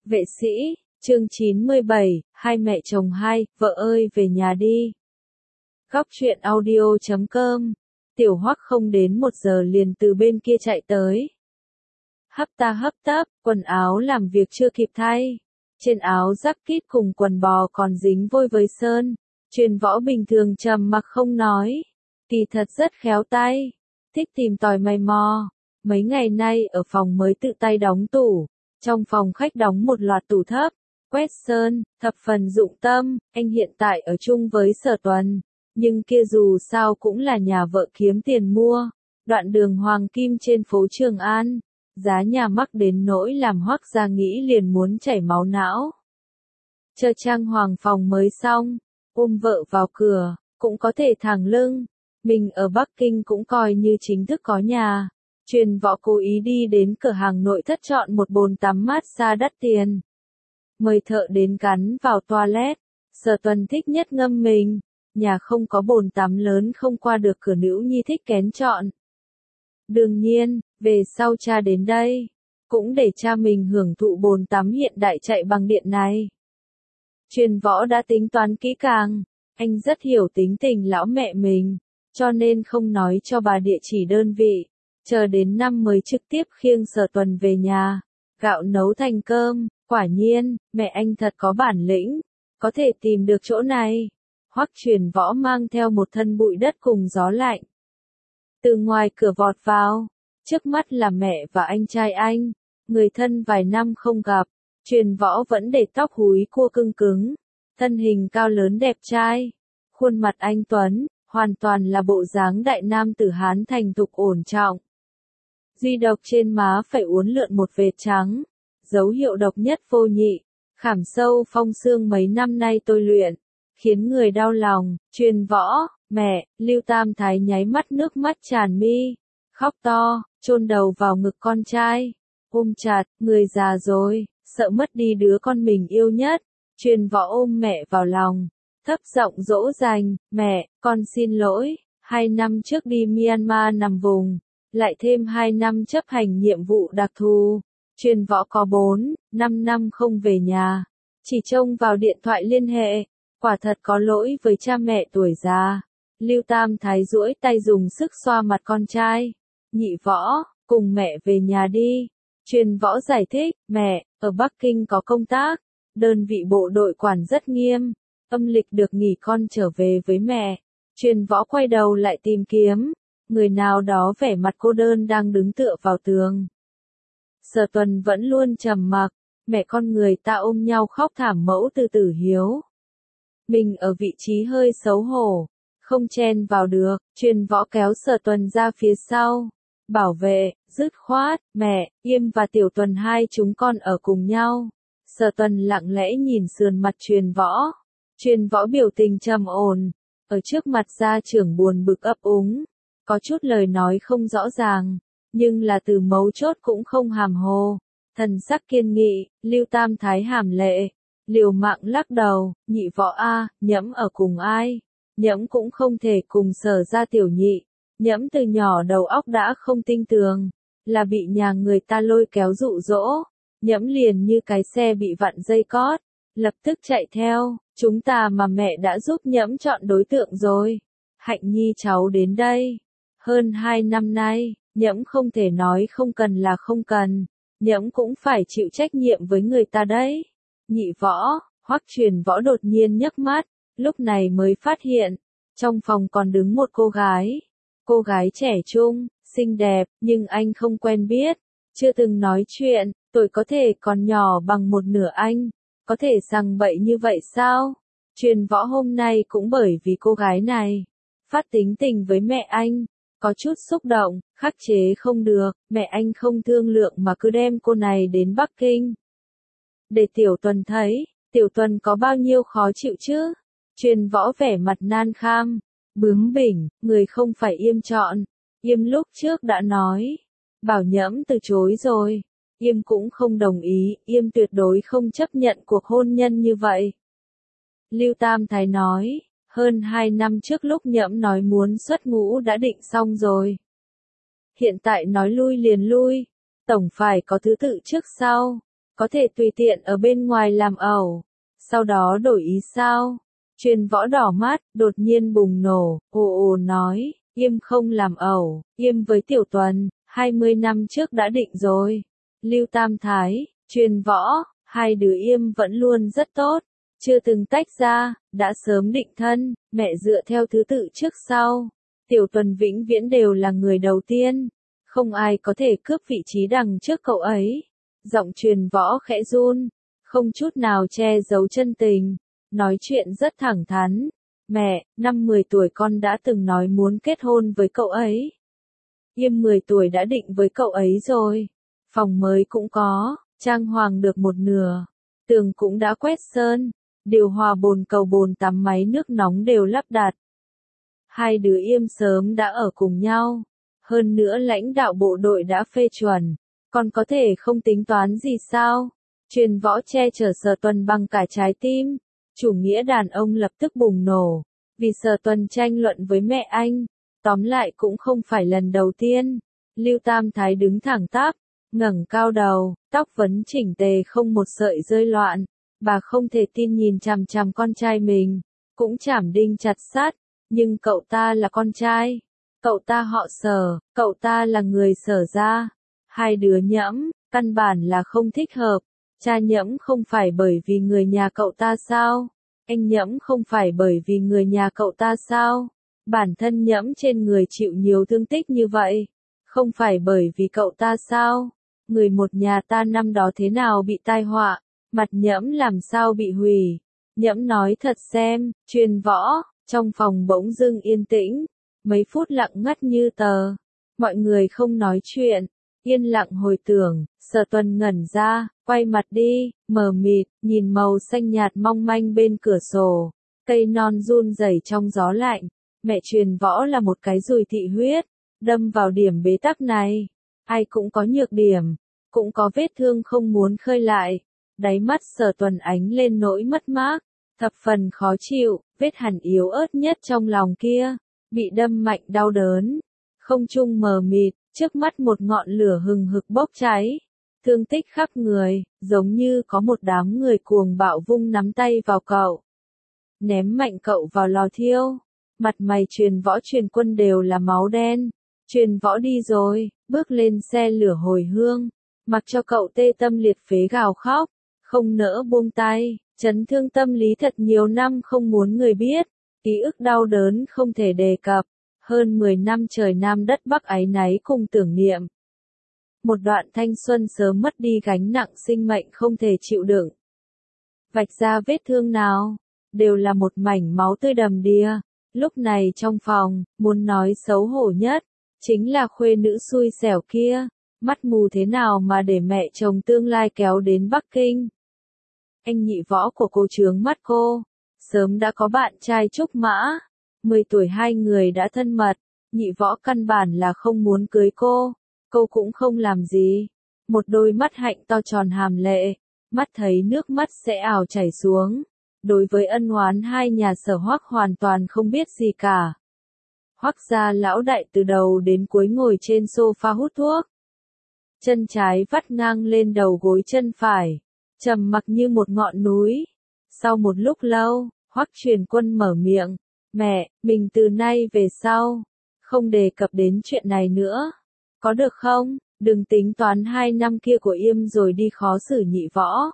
Vệ sĩ, chương 97, hai mẹ chồng hai, vợ ơi về nhà đi. Góc truyện audio.com, Tiểu Hoắc không đến 1 giờ liền từ bên kia chạy tới. Hấp ta hấp tấp, quần áo làm việc chưa kịp thay. Trên áo giáp kít cùng quần bò còn dính vôi với sơn. Truyền Võ bình thường trầm mặc không nói. Kỳ thật rất khéo tay, thích tìm tòi mày mò. Mấy ngày nay ở phòng mới tự tay đóng tủ. Trong phòng khách đóng một loạt tủ thấp, quét sơn, thập phần dụng tâm. Anh hiện tại ở chung với Sở Tuần, nhưng kia dù sao cũng là nhà vợ kiếm tiền mua. Đoạn đường Hoàng Kim trên phố Trường An, giá nhà mắc đến nỗi làm Hoắc gia nghĩ liền muốn chảy máu não. Chờ trang hoàng phòng mới xong, ôm vợ vào cửa, cũng có thể thẳng lưng. Mình ở Bắc Kinh cũng coi như chính thức có nhà. Truyền Võ cố ý đi đến cửa hàng nội thất chọn một bồn tắm massage đắt tiền. Mời thợ đến gắn vào toilet. Sở Tuần thích nhất ngâm mình. Nhà không có bồn tắm lớn không qua được cửa, nữ nhi thích kén chọn. Đương nhiên, về sau cha đến đây, cũng để cha mình hưởng thụ bồn tắm hiện đại chạy bằng điện này. Truyền Võ đã tính toán kỹ càng. Anh rất hiểu tính tình lão mẹ mình, cho nên không nói cho bà địa chỉ đơn vị. Chờ đến năm mới trực tiếp khiêng Sở Tuần về nhà, gạo nấu thành cơm. Quả nhiên, mẹ anh thật có bản lĩnh, có thể tìm được chỗ này. Hoắc Truyền Võ mang theo một thân bụi đất cùng gió lạnh, từ ngoài cửa vọt vào. Trước mắt là mẹ và anh trai anh, người thân vài năm không gặp. Truyền Võ vẫn để tóc húi cua cưng cứng, thân hình cao lớn đẹp trai, khuôn mặt anh tuấn, hoàn toàn là bộ dáng đại nam tử Hán thành thục ổn trọng. Duy độc trên má phải uốn lượn một vệt trắng, dấu hiệu độc nhất vô nhị, khảm sâu phong xương mấy năm nay tôi luyện, khiến người đau lòng. Truyền Võ, mẹ, Lưu Tam Thái nháy mắt nước mắt tràn mi, khóc to, chôn đầu vào ngực con trai, ôm chặt. Người già rồi, sợ mất đi đứa con mình yêu nhất. Truyền Võ ôm mẹ vào lòng, thấp giọng dỗ dành, mẹ, con xin lỗi, 2 năm trước đi Myanmar nằm vùng, lại thêm 2 năm chấp hành nhiệm vụ đặc thù. Truyền Võ có 4-5 năm không về nhà, chỉ trông vào điện thoại liên hệ, quả thật có lỗi với cha mẹ tuổi già. Lưu Tam Thái duỗi tay dùng sức xoa mặt con trai. Nhị Võ, cùng mẹ về nhà đi. Truyền Võ giải thích, mẹ, ở Bắc Kinh có công tác, đơn vị bộ đội quản rất nghiêm, âm lịch được nghỉ con trở về với mẹ. Truyền Võ quay đầu lại tìm kiếm người nào đó vẻ mặt cô đơn đang đứng tựa vào tường. Sở Tuần vẫn luôn trầm mặc, mẹ con người ta ôm nhau khóc thảm mẫu từ tử hiếu. Mình ở vị trí hơi xấu hổ, không chen vào được. Truyền Võ kéo Sở Tuần ra phía sau, bảo vệ, dứt khoát, mẹ, Yêm và Tiểu Tuần hai chúng con ở cùng nhau. Sở Tuần lặng lẽ nhìn sườn mặt Truyền Võ. Truyền Võ biểu tình trầm ổn, ở trước mặt gia trưởng buồn bực ấp úng, có chút lời nói không rõ ràng, nhưng là từ mấu chốt cũng không hàm hồ. Thần sắc kiên nghị. Lưu Tam Thái hàm lệ, liều mạng lắc đầu, nhị Võ a, nhẫm ở cùng ai? Nhẫm cũng không thể cùng Sở gia tiểu nhị. Nhẫm từ nhỏ đầu óc đã không tinh tường, là bị nhà người ta lôi kéo dụ dỗ. Nhẫm liền như cái xe bị vặn dây cót, lập tức chạy theo. Chúng ta mà mẹ đã giúp Nhẫm chọn đối tượng rồi. Hạnh nhi cháu đến đây. Hơn 2 năm nay, Nhẫm không thể nói không cần là không cần. Nhẫm cũng phải chịu trách nhiệm với người ta đấy. Nhị Võ, Hoắc Truyền Võ đột nhiên nhấc mắt, lúc này mới phát hiện, trong phòng còn đứng một cô gái. Cô gái trẻ trung, xinh đẹp, nhưng anh không quen biết, chưa từng nói chuyện, tuổi có thể còn nhỏ bằng một nửa anh, có thể sằng bậy như vậy sao? Truyền Võ hôm nay cũng bởi vì cô gái này, phát tính tình với mẹ anh, có chút xúc động, khắc chế không được, mẹ anh không thương lượng mà cứ đem cô này đến Bắc Kinh. Để Tiểu Tuần thấy, Tiểu Tuần có bao nhiêu khó chịu chứ? Truyền Võ vẻ mặt nan kham, bướng bỉnh, người không phải Yêm chọn. Yêm lúc trước đã nói, bảo Nhẫm từ chối rồi. Yêm cũng không đồng ý, Yêm tuyệt đối không chấp nhận cuộc hôn nhân như vậy. Lưu Tam Thái nói, hơn 2 năm trước lúc Nhẫm nói muốn xuất ngũ đã định xong rồi. Hiện tại nói lui liền lui, tổng phải có thứ tự trước sau. có thể tùy tiện ở bên ngoài làm ẩu, sau đó đổi ý sao? Truyền Võ đỏ mắt, đột nhiên bùng nổ, ồ ồ nói, Yêm không làm ẩu, Yêm với Tiểu Tuần, 20 năm trước đã định rồi. Lưu Tam Thái, Truyền Võ, hai đứa Yêm vẫn luôn rất tốt, chưa từng tách ra, đã sớm định thân, mẹ dựa theo thứ tự trước sau. Tiểu Tuần vĩnh viễn đều là người đầu tiên, không ai có thể cướp vị trí đằng trước cậu ấy. Giọng Truyền Võ khẽ run, không chút nào che giấu chân tình, nói chuyện rất thẳng thắn. Mẹ, năm 10 tuổi con đã từng nói muốn kết hôn với cậu ấy. Yêm 10 tuổi đã định với cậu ấy rồi. Phòng mới cũng có, trang hoàng được một nửa. Tường cũng đã quét sơn, điều hòa bồn cầu bồn tắm máy nước nóng đều lắp đặt. Hai đứa Yêm sớm đã ở cùng nhau. Hơn nữa lãnh đạo bộ đội đã phê chuẩn. Còn có thể không tính toán gì sao? Truyền Võ che chở Sở Tuần bằng cả trái tim. Chủ nghĩa đàn ông lập tức bùng nổ. Vì Sở Tuần tranh luận với mẹ anh. Tóm lại cũng không phải lần đầu tiên. Lưu Tam Thái đứng thẳng tắp, ngẩng cao đầu, tóc vấn chỉnh tề không một sợi rơi loạn. Bà không thể tin nhìn chằm chằm con trai mình. Cũng chảm đinh chặt sắt. Nhưng cậu ta là con trai. Cậu ta họ Sở, cậu ta là người Sở gia. Hai đứa Nhẫm, căn bản là không thích hợp. Cha Nhẫm không phải bởi vì người nhà cậu ta sao? Anh Nhẫm không phải bởi vì người nhà cậu ta sao? Bản thân Nhẫm trên người chịu nhiều thương tích như vậy. Không phải bởi vì cậu ta sao? Người một nhà ta năm đó thế nào bị tai họa? Mặt Nhẫm làm sao bị hủy? Nhẫm nói thật xem, Truyền Võ, trong phòng bỗng dưng yên tĩnh. Mấy phút lặng ngắt như tờ. Mọi người không nói chuyện. Yên lặng hồi tưởng, Sở Tuần ngẩn ra, quay mặt đi, mờ mịt, nhìn màu xanh nhạt mong manh bên cửa sổ. Cây non run rẩy trong gió lạnh. Mẹ Truyền Võ là một cái dùi thị huyết, đâm vào điểm bế tắc này. Ai cũng có nhược điểm, cũng có vết thương không muốn khơi lại. Đáy mắt Sở Tuần ánh lên nỗi mất mát, thập phần khó chịu, vết hằn yếu ớt nhất trong lòng kia, bị đâm mạnh đau đớn. Không trung mờ mịt, trước mắt một ngọn lửa hừng hực bốc cháy, thương tích khắp người, giống như có một đám người cuồng bạo vung nắm tay vào cậu. Ném mạnh cậu vào lò thiêu, mặt mày Truyền Võ Truyền Quân đều là máu đen. Truyền Võ đi rồi, bước lên xe lửa hồi hương, mặc cho cậu tê tâm liệt phế gào khóc, không nỡ buông tay, chấn thương tâm lý thật nhiều năm không muốn người biết, ký ức đau đớn không thể đề cập. Hơn 10 năm trời Nam đất Bắc áy náy cùng tưởng niệm. Một đoạn thanh xuân sớm mất đi gánh nặng sinh mệnh không thể chịu đựng. Vạch ra vết thương nào, đều là một mảnh máu tươi đầm đìa. Lúc này trong phòng, muốn nói xấu hổ nhất, chính là khuê nữ xui xẻo kia. Mắt mù thế nào mà để mẹ chồng tương lai kéo đến Bắc Kinh. Anh Nhị Võ của cô trướng mắt cô. Sớm đã có bạn trai trúc mã. 10 tuổi hai người đã thân mật, Nhị Võ căn bản là không muốn cưới cô cũng không làm gì. Một đôi mắt hạnh to tròn hàm lệ, mắt thấy nước mắt sẽ ào chảy xuống. Đối với ân oán hai nhà Sở Hoắc hoàn toàn không biết gì cả. Hoắc gia lão đại từ đầu đến cuối ngồi trên sofa hút thuốc. Chân trái vắt ngang lên đầu gối chân phải, trầm mặc như một ngọn núi. Sau một lúc lâu, Hoắc Truyền Quân mở miệng. Mẹ, mình từ nay về sau, không đề cập đến chuyện này nữa. Có được không? Đừng tính toán 2 năm kia của Yêm rồi đi khó xử Nhị Võ.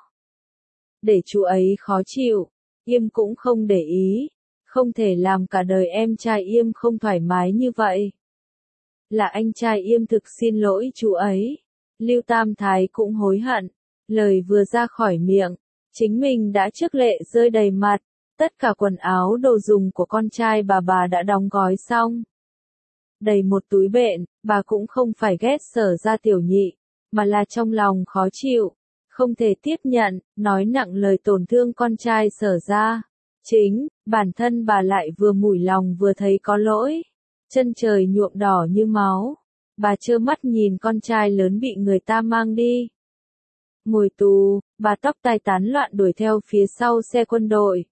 Để chú ấy khó chịu, Yêm cũng không để ý. Không thể làm cả đời em trai Yêm không thoải mái như vậy. Là anh trai Yêm thực xin lỗi chú ấy. Lưu Tam Thái cũng hối hận. Lời vừa ra khỏi miệng, chính mình đã trước lệ rơi đầy mặt. Tất cả quần áo đồ dùng của con trai bà đã đóng gói xong. Đầy một túi bện, bà cũng không phải ghét Sở gia tiểu nhị, mà là trong lòng khó chịu, không thể tiếp nhận, nói nặng lời tổn thương con trai Sở gia. Chính, bản thân bà lại vừa mủi lòng vừa thấy có lỗi. Chân trời nhuộm đỏ như máu. Bà trơ mắt nhìn con trai lớn bị người ta mang đi. Ngồi tù, bà tóc tai tán loạn đuổi theo phía sau xe quân đội.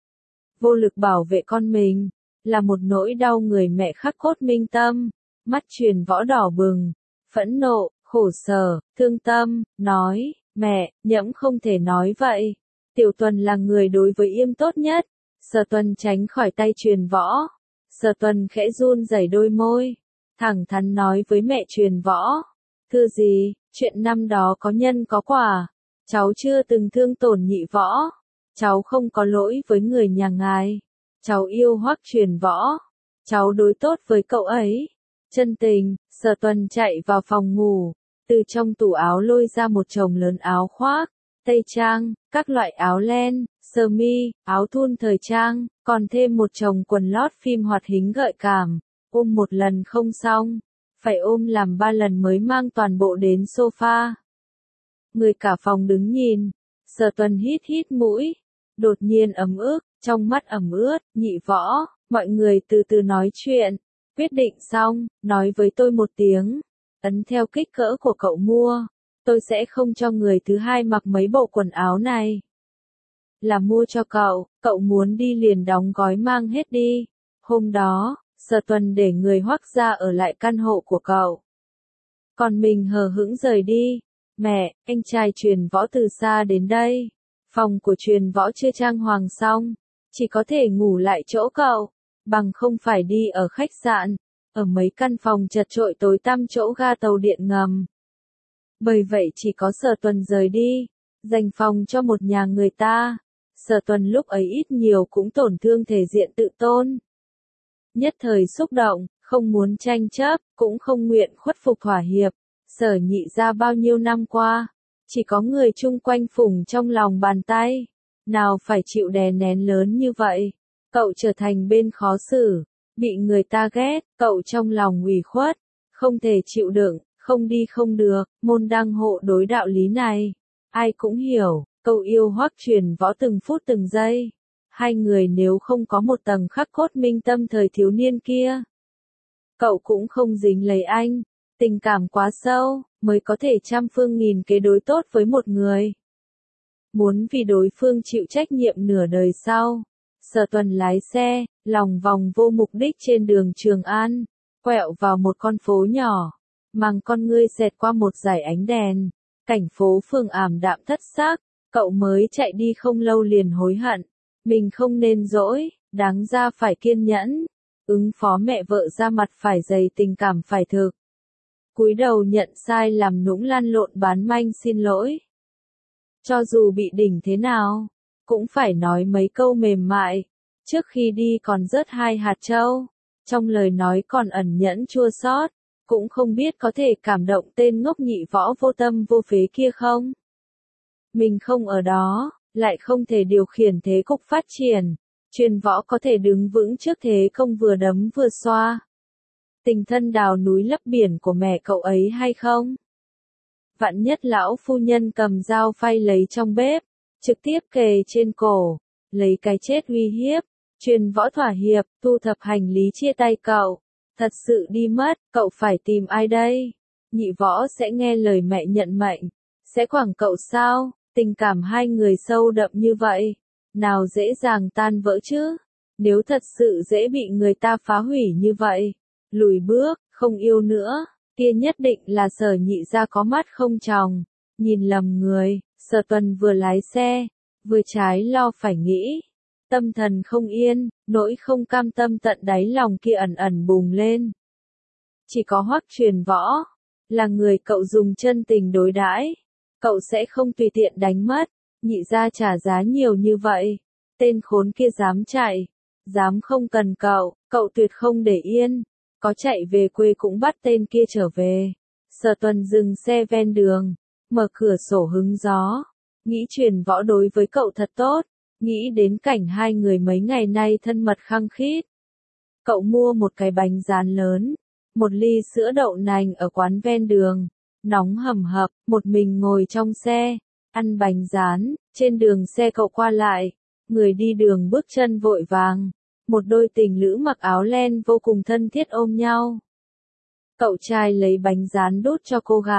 Vô lực bảo vệ con mình, là một nỗi đau người mẹ khắc cốt minh tâm. Mắt Truyền Võ đỏ bừng, phẫn nộ, khổ sở, thương tâm, nói, Mẹ, nhẫm không thể nói vậy. Tiểu Tuần là người đối với Yêm tốt nhất. Sở Tuần tránh khỏi tay Truyền Võ. Sở Tuần khẽ run rẩy đôi môi, thẳng thắn nói với mẹ Truyền Võ. Thưa gì, chuyện năm đó có nhân có quả. Cháu chưa từng thương tổn Nhị Võ. Cháu không có lỗi với người nhà ngài. Cháu yêu Hoắc Truyền Võ. Cháu đối tốt với cậu ấy. Chân tình. Sở Tuần chạy vào phòng ngủ, từ trong tủ áo lôi ra một chồng lớn áo khoác, tây trang, các loại áo len, sơ mi, áo thun thời trang, còn thêm một chồng quần lót phim hoạt hình gợi cảm. Ôm một lần không xong, phải ôm làm 3 lần mới mang toàn bộ đến sofa. Người cả phòng đứng nhìn. Sở Tuần hít hít mũi, đột nhiên ấm ức, trong mắt ẩm ướt. Nhị Võ, mọi người từ từ nói chuyện. Quyết định xong, nói với tôi một tiếng. Ấn theo kích cỡ của cậu mua. Tôi sẽ không cho người thứ hai mặc mấy bộ quần áo này. Là mua cho cậu muốn đi liền đóng gói mang hết đi. Hôm đó, Sở Tuần để người Hoắc gia ở lại căn hộ của cậu. Còn mình hờ hững rời đi. Mẹ, anh trai Truyền Võ từ xa đến đây. Phòng của Truyền Võ chưa trang hoàng xong. Chỉ có thể ngủ lại chỗ cậu. Bằng không phải đi ở khách sạn. Ở mấy căn phòng chật chội tối tăm chỗ ga tàu điện ngầm. Bởi vậy chỉ có Sở Tuần rời đi. Dành phòng cho một nhà người ta. Sở Tuần lúc ấy ít nhiều cũng tổn thương thể diện tự tôn. Nhất thời xúc động, không muốn tranh chấp, cũng không nguyện khuất phục thỏa hiệp. Sở Nhị gia bao nhiêu năm qua, chỉ có người chung quanh phủng trong lòng bàn tay. Nào phải chịu đè nén lớn như vậy. Cậu trở thành bên khó xử, bị người ta ghét, cậu trong lòng ủy khuất, không thể chịu đựng, không đi không được, môn đăng hộ đối đạo lý này. Ai cũng hiểu, cậu yêu Hoắc Truyền Võ từng phút từng giây. Hai người nếu không có một tầng khắc cốt minh tâm thời thiếu niên kia, cậu cũng không dính lấy anh. Tình cảm quá sâu, mới có thể trăm phương nghìn kế đối tốt với một người. Muốn vì đối phương chịu trách nhiệm nửa đời sau. Sở Tuần lái xe, lòng vòng vô mục đích trên đường Trường An, quẹo vào một con phố nhỏ, mang con ngươi xẹt qua một dải ánh đèn. Cảnh phố phường ảm đạm thất sắc, cậu mới chạy đi không lâu liền hối hận. Mình không nên dỗi, đáng ra phải kiên nhẫn. Ứng phó mẹ vợ ra mặt phải dày tình cảm phải thực. Cúi đầu nhận sai làm nũng lăn lộn bán manh xin lỗi. Cho dù bị đỉnh thế nào, cũng phải nói mấy câu mềm mại. Trước khi đi còn rớt 2 hạt châu. Trong lời nói còn ẩn nhẫn chua xót. Cũng không biết có thể cảm động tên ngốc Nhị Võ vô tâm vô phế kia không? Mình không ở đó, lại không thể điều khiển thế cục phát triển. Truyền Võ có thể đứng vững trước thế công vừa đấm vừa xoa. Tình thân đào núi lấp biển của mẹ cậu ấy hay không? Vạn nhất lão phu nhân cầm dao phay lấy trong bếp, trực tiếp kề trên cổ, lấy cái chết uy hiếp. Truyền Võ thỏa hiệp, thu thập hành lý chia tay cậu. Thật sự đi mất, cậu phải tìm ai đây? Nhị Võ sẽ nghe lời mẹ nhận mệnh, sẽ quẳng cậu sao? Tình cảm hai người sâu đậm như vậy, nào dễ dàng tan vỡ chứ? Nếu thật sự dễ bị người ta phá hủy như vậy, lùi bước, không yêu nữa, kia nhất định là Sở Nhị gia có mắt không tròng, nhìn lầm người. Sở Tuần vừa lái xe, vừa trái lo phải nghĩ. Tâm thần không yên, nỗi không cam tâm tận đáy lòng kia ẩn ẩn bùng lên. Chỉ có Hoắc Truyền Võ, là người cậu dùng chân tình đối đãi, cậu sẽ không tùy tiện đánh mất. Nhị gia trả giá nhiều như vậy, tên khốn kia dám chạy, dám không cần cậu tuyệt không để yên. Có chạy về quê cũng bắt tên kia trở về. Sở Tuần dừng xe ven đường, mở cửa sổ hứng gió, nghĩ Truyền Võ đối với cậu thật tốt. Nghĩ đến cảnh hai người mấy ngày nay thân mật khăng khít. Cậu mua một cái bánh rán lớn, một ly sữa đậu nành ở quán ven đường, nóng hầm hập, một mình ngồi trong xe, ăn bánh rán. Trên đường xe cậu qua lại, người đi đường bước chân vội vàng, một đôi tình lữ mặc áo len vô cùng thân thiết ôm nhau. Cậu trai lấy bánh rán đút cho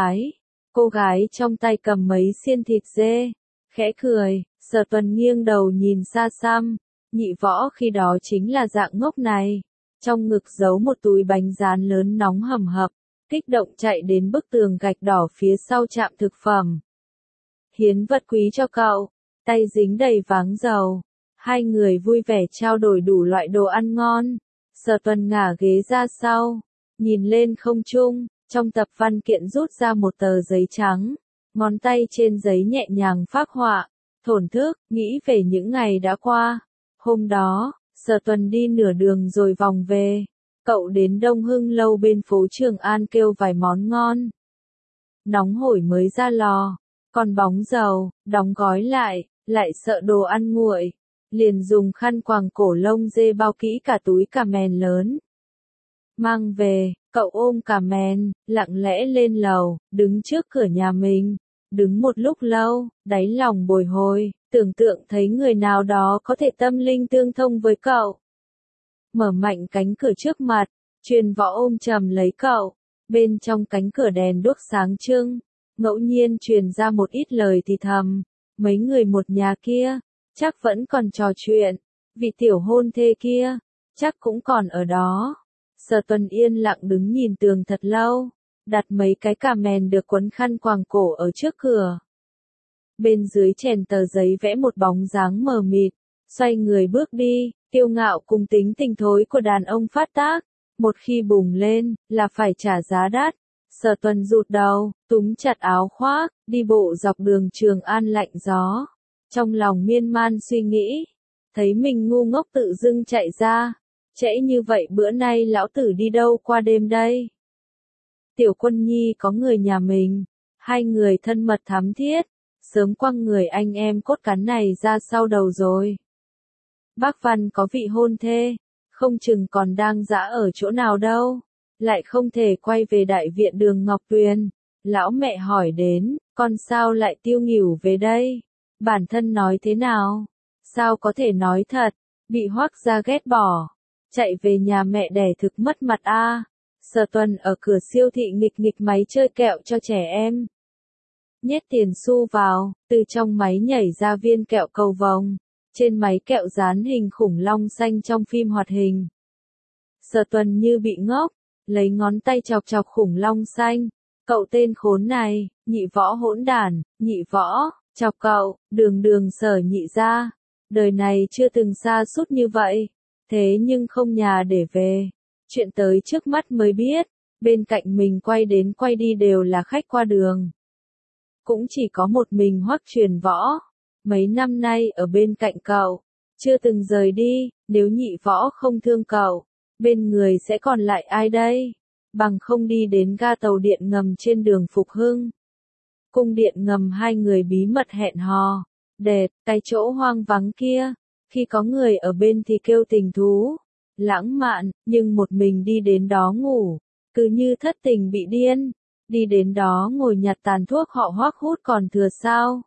cô gái trong tay cầm mấy xiên thịt dê, khẽ cười. Sở Tuần nghiêng đầu nhìn xa xăm, Nhị Võ khi đó chính là dạng ngốc này. Trong ngực giấu một túi bánh rán lớn nóng hầm hập, kích động chạy đến bức tường gạch đỏ phía sau trạm thực phẩm. hiến vật quý cho cậu, tay dính đầy váng dầu. Hai người vui vẻ trao đổi đủ loại đồ ăn ngon. Sở Tuần ngả ghế ra sau, nhìn lên không trung, trong tập văn kiện rút ra một tờ giấy trắng, ngón tay trên giấy nhẹ nhàng phác họa, thổn thức, nghĩ về những ngày đã qua. Hôm đó, Sở Tuần đi nửa đường rồi vòng về, cậu đến Đông Hưng lâu bên phố Trường An kêu vài món ngon. Nóng hổi mới ra lò, còn bóng dầu, đóng gói lại sợ đồ ăn nguội. Liền dùng khăn quàng cổ lông dê bao kỹ cả túi cà mèn lớn. Mang về, cậu ôm cà mèn, lặng lẽ lên lầu, đứng trước cửa nhà mình. Đứng một lúc lâu, đáy lòng bồi hồi, tưởng tượng thấy người nào đó có thể tâm linh tương thông với cậu. Mở mạnh cánh cửa trước mặt, Truyền Võ ôm chầm lấy cậu. Bên trong cánh cửa đèn đuốc sáng trưng, ngẫu nhiên truyền ra một ít lời thì thầm. Mấy người một nhà kia, chắc vẫn còn trò chuyện. Vị tiểu hôn thê kia, chắc cũng còn ở đó. Sở Tuần yên lặng đứng nhìn tường thật lâu, đặt mấy cái cà mèn được quấn khăn quàng cổ ở trước cửa. Bên dưới chèn tờ giấy vẽ một bóng dáng mờ mịt, xoay người bước đi, kiêu ngạo cùng tính tình thối của đàn ông phát tác. Một khi bùng lên, là phải trả giá đắt. Sở Tuần rụt đầu, túm chặt áo khoác, đi bộ dọc đường Trường An lạnh gió. Trong lòng miên man suy nghĩ, thấy mình ngu ngốc tự dưng chạy ra. Trễ như vậy bữa nay lão tử đi đâu qua đêm đây? Tiểu Quân Nhi có người nhà mình, hai người thân mật thắm thiết, sớm quăng người anh em cốt cán này ra sau đầu rồi. Bác Văn có vị hôn thê, không chừng còn đang dã ở chỗ nào đâu, lại không thể quay về đại viện Đường Ngọc Tuyền. Lão mẹ hỏi đến, con sao lại tiêu nghỉu về đây? Bản thân nói thế nào? Sao có thể nói thật? Bị Hoắc gia ghét bỏ, chạy về nhà mẹ đẻ thực mất mặt a. Sở Tuần ở cửa siêu thị nghịch nghịch máy chơi kẹo cho trẻ em. Nhét tiền xu vào, từ trong máy nhảy ra viên kẹo cầu vồng. Trên máy kẹo dán hình khủng long xanh trong phim hoạt hình. Sở Tuần như bị ngốc, lấy ngón tay chọc chọc khủng long xanh. Cậu tên khốn này, nhị võ hỗn đản, nhị võ, chọc cậu, đường Sở nhị ra. Đời này chưa từng xa sút như vậy, thế nhưng không nhà để về. Chuyện tới trước mắt mới biết, bên cạnh mình quay đến quay đi đều là khách qua đường. Cũng chỉ có một mình Hoắc Truyền Võ, mấy năm nay ở bên cạnh cậu, chưa từng rời đi. Nếu nhị võ không thương cậu, bên người sẽ còn lại ai đây? Bằng không đi đến ga tàu điện ngầm trên đường Phục Hưng. Cung điện ngầm hai người bí mật hẹn hò. Đệt, cái chỗ hoang vắng kia, khi có người ở bên thì kêu tình thú, lãng mạn, nhưng một mình đi đến đó ngủ, cứ như thất tình bị điên. Đi đến đó ngồi nhặt tàn thuốc họ Hoắc hút còn thừa sao?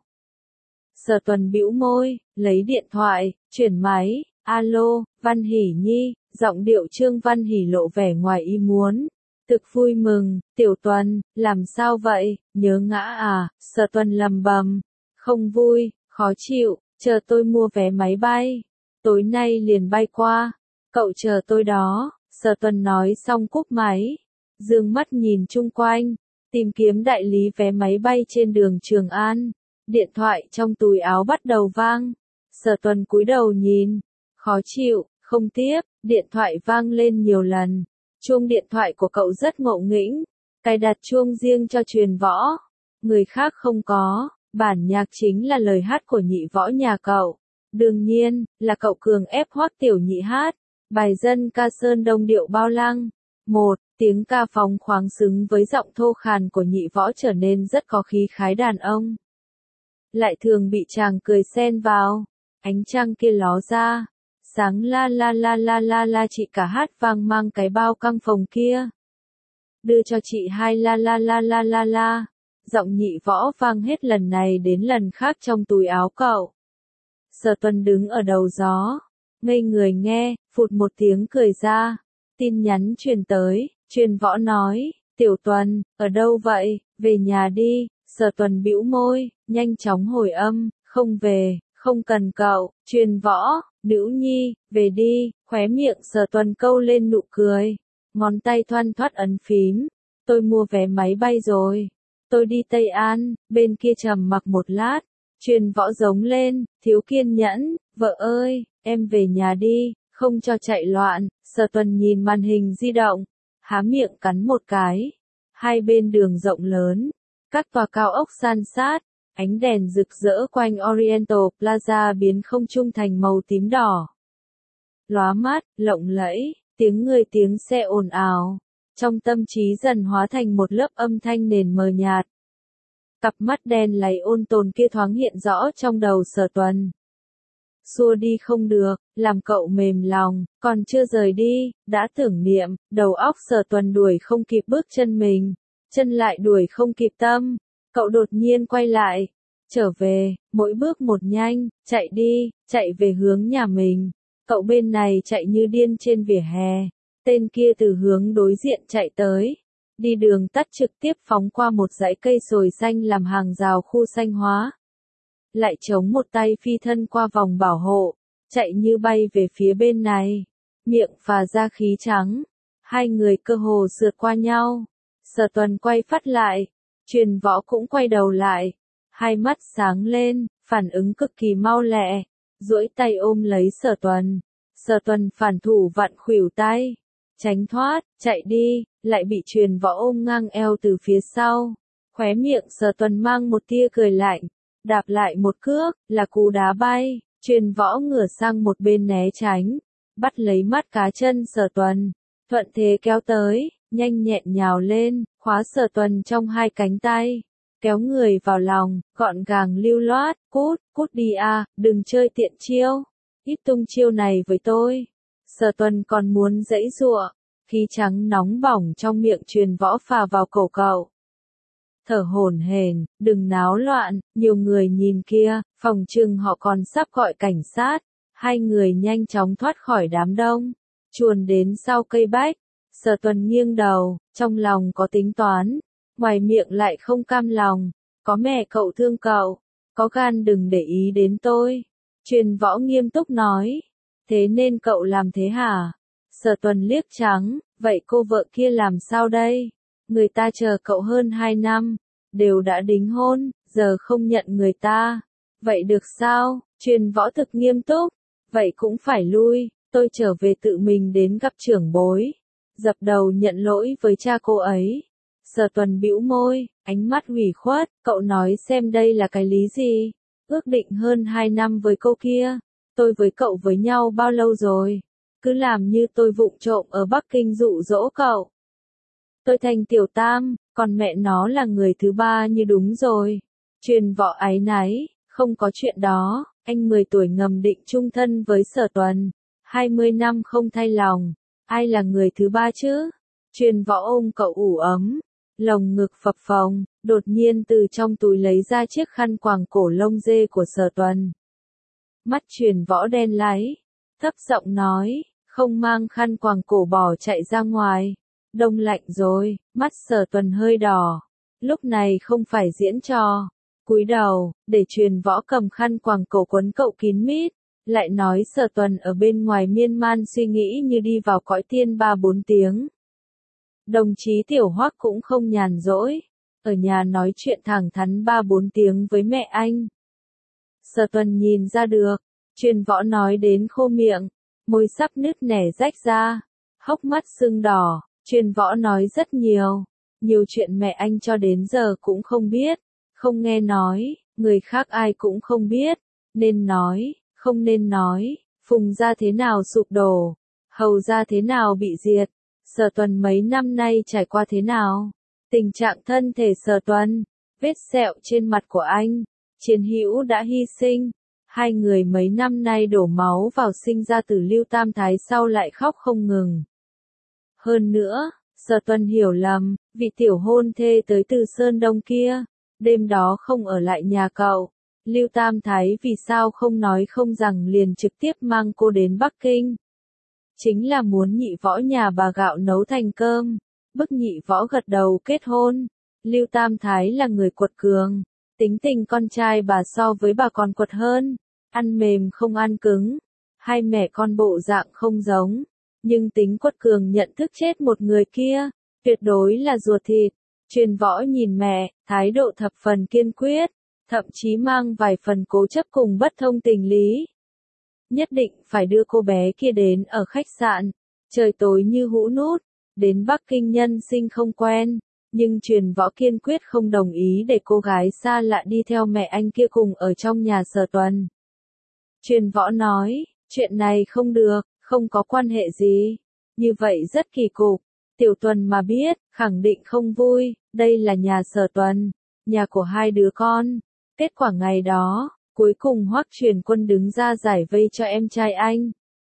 Sở Tuần bĩu môi, lấy điện thoại, chuyển máy. Alo, Văn Hỷ Nhi, giọng điệu Trương Văn Hỷ lộ vẻ ngoài ý muốn. Thực vui mừng, Tiểu Tuần, làm sao vậy, nhớ ngã à? Sở Tuần lầm bầm, không vui, khó chịu, chờ tôi mua vé máy bay. Tối nay liền bay qua, cậu chờ tôi đó. Sở Tuần nói xong cúp máy, dương mắt nhìn chung quanh, tìm kiếm đại lý vé máy bay trên đường Trường An. Điện thoại trong túi áo bắt đầu vang. Sở Tuần cúi đầu nhìn, khó chịu, không tiếp. Điện thoại vang lên nhiều lần. Chuông điện thoại của cậu rất ngộ nghĩnh, cài đặt chuông riêng cho Truyền Võ, người khác không có. Bản nhạc chính là lời hát của nhị võ nhà cậu. Đương nhiên, là cậu cường ép Hoắc Tiểu Nhị hát. Bài dân ca Sơn Đông điệu bao lăng. Tiếng ca phóng khoáng xứng với giọng thô khàn của nhị võ trở nên rất có khí khái đàn ông. Lại thường bị chàng cười xen vào. Ánh trăng kia ló ra. Sáng la chị cả hát vang mang cái bao căng phồng kia. Đưa cho chị hai la. Giọng nhị võ vang hết lần này đến lần khác trong túi áo cậu. Sở Tuần đứng ở đầu gió, ngây người nghe, phụt một tiếng cười ra. Tin nhắn truyền tới, Truyền Võ nói, Tiểu Tuần, ở đâu vậy, về nhà đi. Sở Tuần bĩu môi, nhanh chóng hồi âm, không về, không cần cậu. Truyền Võ, nữ nhi, về đi. Khóe miệng Sở Tuần câu lên nụ cười, ngón tay thoăn thoắt ấn phím. Tôi mua vé máy bay rồi. Tôi đi Tây An, bên kia trầm mặc một lát, Truyền Võ giống lên, thiếu kiên nhẫn, vợ ơi, em về nhà đi, không cho chạy loạn. Sở Tuần nhìn màn hình di động, há miệng cắn một cái. Hai bên đường rộng lớn, các tòa cao ốc san sát, ánh đèn rực rỡ quanh Oriental Plaza biến không trung thành màu tím đỏ. Lóa mắt, lộng lẫy, tiếng người tiếng xe ồn ào, trong tâm trí dần hóa thành một lớp âm thanh nền mờ nhạt. Cặp mắt đen láy ôn tồn kia thoáng hiện rõ trong đầu Sở Tuần. Xua đi không được, làm cậu mềm lòng, còn chưa rời đi, đã tưởng niệm, đầu óc Sở Tuần đuổi không kịp bước chân mình, chân lại đuổi không kịp tâm. Cậu đột nhiên quay lại, trở về, mỗi bước một nhanh, chạy đi, chạy về hướng nhà mình. Cậu bên này chạy như điên trên vỉa hè, tên kia từ hướng đối diện chạy tới. Đi đường tắt trực tiếp phóng qua một dãy cây sồi xanh làm hàng rào khu xanh hóa. Lại chống một tay phi thân qua vòng bảo hộ, chạy như bay về phía bên này. Miệng phà ra khí trắng, hai người cơ hồ sượt qua nhau. Sở Tuần quay phát lại, Truyền Võ cũng quay đầu lại. Hai mắt sáng lên, phản ứng cực kỳ mau lẹ, duỗi tay ôm lấy Sở Tuần. Sở Tuần phản thủ vặn khuỷu tay, tránh thoát, chạy đi, lại bị Truyền Võ ôm ngang eo từ phía sau. Khóe miệng Sở Tuần mang một tia cười lạnh, đạp lại một cước, là cú đá bay. Truyền Võ ngửa sang một bên né tránh, bắt lấy mắt cá chân Sở Tuần, thuận thế kéo tới, nhanh nhẹn nhào lên, khóa Sở Tuần trong hai cánh tay, kéo người vào lòng, gọn gàng lưu loát, cút đi à, đừng chơi tiện chiêu, ít tung chiêu này với tôi. Sở Tuần còn muốn giãy giụa, khí trắng nóng bỏng trong miệng Truyền Võ phà vào cổ cậu. Thở hổn hển, đừng náo loạn, nhiều người nhìn kia, phòng trừng họ còn sắp gọi cảnh sát. Hai người nhanh chóng thoát khỏi đám đông, chuồn đến sau cây bách. Sở Tuần nghiêng đầu, trong lòng có tính toán, ngoài miệng lại không cam lòng. Có mẹ cậu thương cậu, có gan đừng để ý đến tôi. Truyền Võ nghiêm túc nói, thế nên cậu làm thế hả? Sở Tuần liếc trắng, vậy cô vợ kia làm sao đây? Người ta chờ cậu hơn 2 năm, đều đã đính hôn, giờ không nhận người ta. Vậy được sao? Truyền Võ thực nghiêm túc, vậy cũng phải lui, tôi trở về tự mình đến gặp trưởng bối. Dập đầu nhận lỗi với cha cô ấy. Sở Tuần bĩu môi, ánh mắt ủy khuất, cậu nói xem đây là cái lý gì? Ước định hơn 2 năm với cô kia, tôi với cậu với nhau bao lâu rồi? Cứ làm như tôi vụng trộm ở Bắc Kinh dụ dỗ cậu. Tôi thành tiểu tam, còn mẹ nó là người thứ ba như đúng rồi. Truyền Võ áy náy, không có chuyện đó, anh 10 tuổi ngầm định chung thân với Sở Tuần, 20 năm không thay lòng, ai là người thứ ba chứ? Truyền Võ ôm cậu ủ ấm, lồng ngực phập phồng, đột nhiên từ trong túi lấy ra chiếc khăn quàng cổ lông dê của Sở Tuần. Mắt Truyền Võ đen láy, thấp giọng nói, không mang khăn quàng cổ bỏ chạy ra ngoài. Đông lạnh rồi, mắt Sở Tuần hơi đỏ. Lúc này không phải diễn trò. Cúi đầu, để Truyền Võ cầm khăn quàng cổ quấn cậu kín mít. Lại nói Sở Tuần ở bên ngoài miên man suy nghĩ như đi vào cõi tiên 3-4 tiếng. Đồng chí Tiểu Hoắc cũng không nhàn rỗi. Ở nhà nói chuyện thẳng thắn 3-4 tiếng với mẹ anh. Sở Tuần nhìn ra được. Truyền Võ nói đến khô miệng. Môi sắp nứt nẻ rách ra. Hốc mắt sưng đỏ. Truyền Võ nói rất nhiều. Nhiều chuyện mẹ anh cho đến giờ cũng không biết. Không nghe nói, người khác ai cũng không biết. Nên nói, không nên nói. Phùng gia thế nào sụp đổ. Hầu gia thế nào bị diệt. Sở Tuần mấy năm nay trải qua thế nào. Tình trạng thân thể Sở Tuần. Vết sẹo trên mặt của anh. Chiến hữu đã hy sinh. Hai người mấy năm nay đổ máu vào sinh ra từ Lưu Tam Thái sau lại khóc không ngừng. Hơn nữa, Sở Tuần hiểu lầm, vị tiểu hôn thê tới từ Sơn Đông kia, đêm đó không ở lại nhà cậu. Lưu Tam Thái vì sao không nói không rằng liền trực tiếp mang cô đến Bắc Kinh. Chính là muốn Nhị Võ nhà bà gạo nấu thành cơm, bức Nhị Võ gật đầu kết hôn. Lưu Tam Thái là người quật cường, tính tình con trai bà so với bà còn quật hơn, ăn mềm không ăn cứng. Hai mẹ con bộ dạng không giống. Nhưng tính quật cường nhận thức chết một người kia, tuyệt đối là ruột thịt. Truyền Võ nhìn mẹ, thái độ thập phần kiên quyết, thậm chí mang vài phần cố chấp cùng bất thông tình lý. Nhất định phải đưa cô bé kia đến ở khách sạn. Trời tối như hũ nút, đến Bắc Kinh nhân sinh không quen, nhưng Truyền Võ kiên quyết không đồng ý để cô gái xa lạ đi theo mẹ anh kia cùng ở trong nhà Sở Tuần. Truyền Võ nói, chuyện này không được, không có quan hệ gì. Như vậy rất kỳ cục. Tiểu Tuần mà biết, khẳng định không vui, đây là nhà Sở Tuần, nhà của hai đứa con. Kết quả ngày đó, cuối cùng Hoắc Truyền Quân đứng ra giải vây cho em trai anh.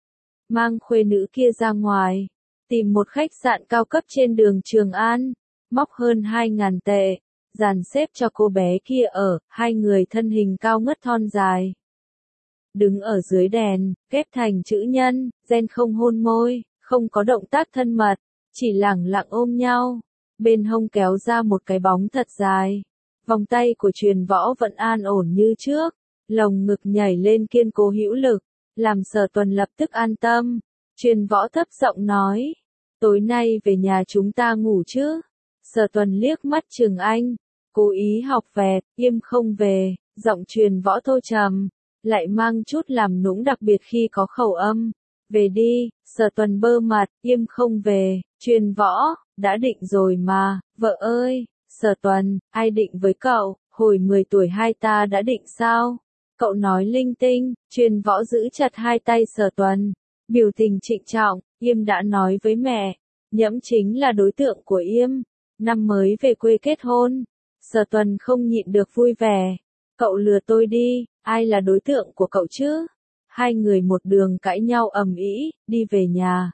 Mang khuê nữ kia ra ngoài, tìm một khách sạn cao cấp trên đường Trường An, móc hơn 2.000 tệ, dàn xếp cho cô bé kia ở, hai người thân hình cao ngất thon dài. Đứng ở dưới đèn, ghép thành chữ nhân, gen không hôn môi, không có động tác thân mật, chỉ lẳng lặng ôm nhau. Bên hông kéo ra một cái bóng thật dài. Vòng tay của Truyền Võ vẫn an ổn như trước, lồng ngực nhảy lên kiên cố hữu lực, làm Sở Tuần lập tức an tâm. Truyền Võ thấp giọng nói, tối nay về nhà chúng ta ngủ chứ? Sở Tuần liếc mắt Trường Anh, cố ý học vẹt, im không về, giọng Truyền Võ thô trầm, lại mang chút làm nũng đặc biệt khi có khẩu âm. Về đi, Sở Tuần bơ mặt, im không về, Truyền Võ, đã định rồi mà, vợ ơi. Sở Tuần, ai định với cậu, hồi 10 tuổi hai ta đã định sao? Cậu nói linh tinh. Truyền Võ giữ chặt hai tay Sở Tuần, biểu tình trịnh trọng, Yêm đã nói với mẹ, Nhẫm chính là đối tượng của Yêm, năm mới về quê kết hôn. Sở Tuần không nhịn được vui vẻ, cậu lừa tôi đi, ai là đối tượng của cậu chứ? Hai người một đường cãi nhau ầm ĩ, đi về nhà.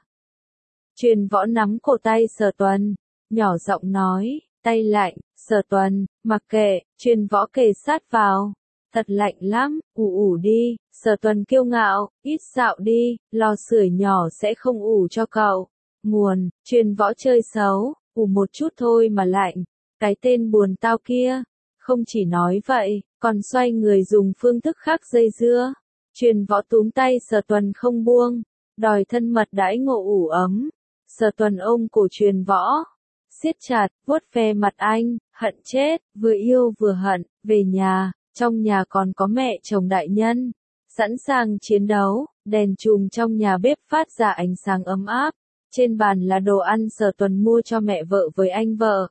Truyền Võ nắm cổ tay Sở Tuần, nhỏ giọng nói, tay lạnh. Sở Tuần, mặc kệ. Truyền Võ kề sát vào, thật lạnh lắm, ủ đi. Sở Tuần kiêu ngạo, ít xạo đi, lò sưởi nhỏ sẽ không ủ cho cậu. Nguồn, Truyền Võ chơi xấu, ủ một chút thôi mà lạnh, cái tên buồn tao kia. Không chỉ nói vậy, còn xoay người dùng phương thức khác dây dưa. Truyền Võ túm tay Sở Tuần không buông, đòi thân mật đãi ngộ ủ ấm. Sở Tuần ôm cổ Truyền Võ, siết chặt, vuốt ve mặt anh, hận chết, vừa yêu vừa hận. Về nhà, trong nhà còn có mẹ chồng đại nhân, sẵn sàng chiến đấu. Đèn chùm trong nhà bếp phát ra ánh sáng ấm áp. Trên bàn là đồ ăn Sở Tuần mua cho mẹ vợ với anh vợ.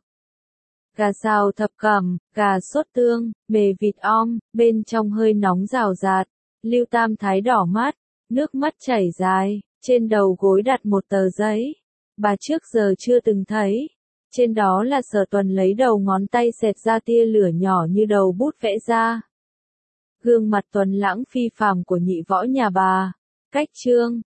Gà xào thập cẩm, gà sốt tương, mề vịt om, bên trong hơi nóng rào rạt. Lưu Tam Thái đỏ mắt, nước mắt chảy dài, trên đầu gối đặt một tờ giấy. Bà trước giờ chưa từng thấy. Trên đó là Sở Tuần lấy đầu ngón tay xẹt ra tia lửa nhỏ như đầu bút vẽ ra. Gương mặt tuấn lãng phi phàm của nhị võ nhà bà. Cách chương